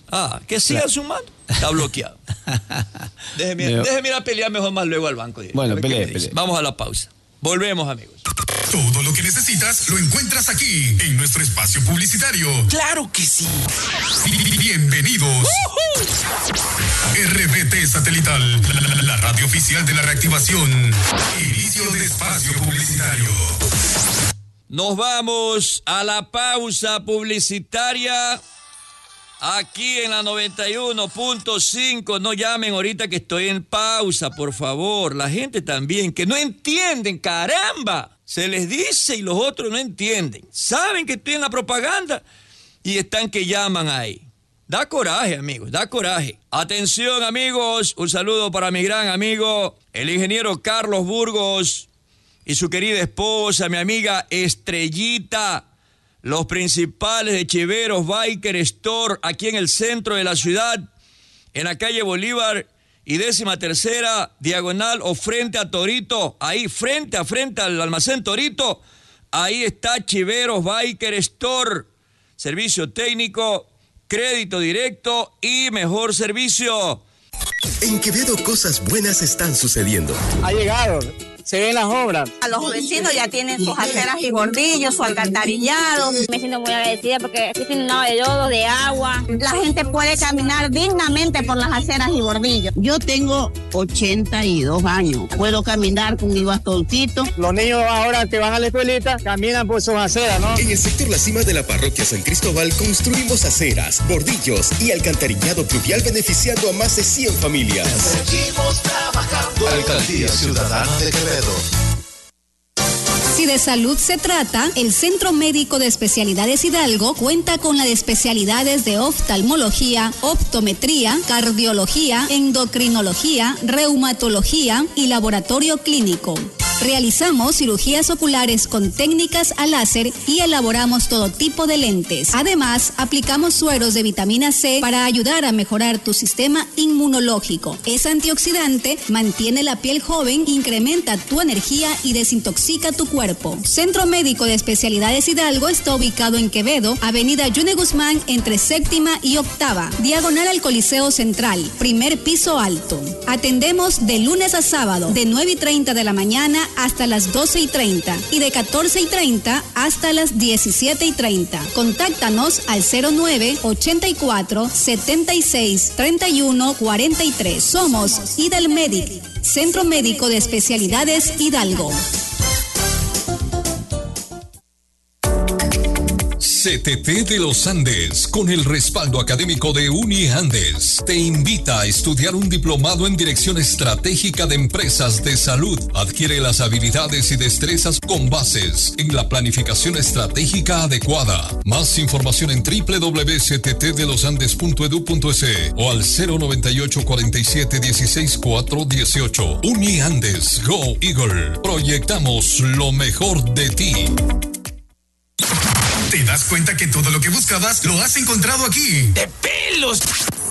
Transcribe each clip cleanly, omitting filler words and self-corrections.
Que sigan sumando. Está bloqueado. Déjeme ir a pelear mejor más luego al banco. Bueno, pelee. Vamos a la pausa. Volvemos, amigos. Todo lo que necesitas lo encuentras aquí, en nuestro espacio publicitario. ¡Claro que sí! Bienvenidos. RBT Satelital, la radio oficial de la reactivación. Inicio de espacio publicitario. Nos vamos a la pausa publicitaria. Aquí en la 91.5, no llamen ahorita que estoy en pausa, por favor. La gente también, que no entienden, caramba. Se les dice y los otros no entienden. Saben que estoy en la propaganda y están que llaman ahí. Da coraje, amigos, da coraje. Atención, amigos, un saludo para mi gran amigo, el ingeniero Carlos Burgos y su querida esposa, mi amiga Estrellita. Los principales de Chiveros Biker Store, aquí en el centro de la ciudad, en la calle Bolívar y 13ª diagonal o frente a Torito, ahí frente al almacén Torito, ahí está Chiveros Biker Store, servicio técnico, crédito directo y mejor servicio. En Quevedo cosas buenas están sucediendo. Ha llegado. Se ven las obras. A los vecinos ya tienen sus aceras y bordillos, su alcantarillado. Me siento muy agradecida porque aquí tiene un lado de lodo, de agua. La gente puede caminar dignamente por las aceras y bordillos. Yo tengo 82 años. Puedo caminar con mi bastoncito. Los niños ahora que van a la escuelita caminan por sus aceras, ¿no? En el sector La Cima de la parroquia San Cristóbal construimos aceras, bordillos y alcantarillado pluvial beneficiando a más de 100 familias. Seguimos trabajando. Alcaldía Ciudadana de Quevedo. Si de salud se trata, el Centro Médico de Especialidades Hidalgo cuenta con las especialidades de oftalmología, optometría, cardiología, endocrinología, reumatología y laboratorio clínico. Realizamos cirugías oculares con técnicas a láser y elaboramos todo tipo de lentes. Además, aplicamos sueros de vitamina C para ayudar a mejorar tu sistema inmunológico. Es antioxidante, mantiene la piel joven, incrementa tu energía y desintoxica tu cuerpo. Centro Médico de Especialidades Hidalgo está ubicado en Quevedo, Avenida Yune Guzmán, entre 7ª y 8ª, diagonal al Coliseo Central, primer piso alto. Atendemos de lunes a sábado, de 9:30 de la mañana hasta las 12:30 y de 14:30 hasta las 17:30. Contáctanos al 09-84-76-31-43. Somos Hidalmedic, Centro Médico de Especialidades Hidalgo. CTT de los Andes, con el respaldo académico de UniAndes, te invita a estudiar un diplomado en Dirección Estratégica de Empresas de Salud. Adquiere las habilidades y destrezas con bases en la planificación estratégica adecuada. Más información en www.cttdelosandes.edu.es o al 098 47 16 418. UniAndes, Go Eagle. Proyectamos lo mejor de ti. ¿Te das cuenta que todo lo que buscabas lo has encontrado aquí? ¡De pelos!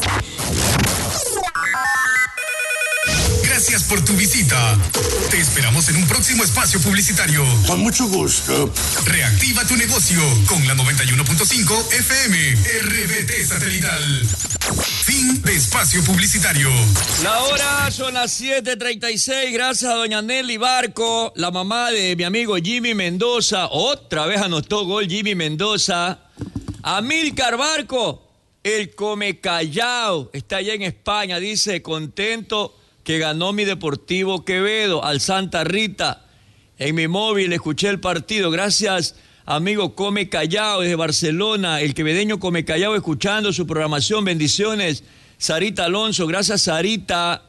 Gracias por tu visita. Te esperamos en un próximo espacio publicitario. Con mucho gusto. Reactiva tu negocio con la 91.5 FM RBT Satelital. Fin de espacio publicitario. La hora son las 7:36. Gracias a doña Nelly Barco, la mamá de mi amigo Jimmy Mendoza. Otra vez anotó gol Jimmy Mendoza. Amílcar Barco, el Come Callao, está allá en España. Dice, contento que ganó mi Deportivo Quevedo al Santa Rita. En mi móvil escuché el partido. Gracias, amigo Come Callao desde Barcelona. El quevedeño Come Callao escuchando su programación. Bendiciones. Sarita Alonso, gracias Sarita.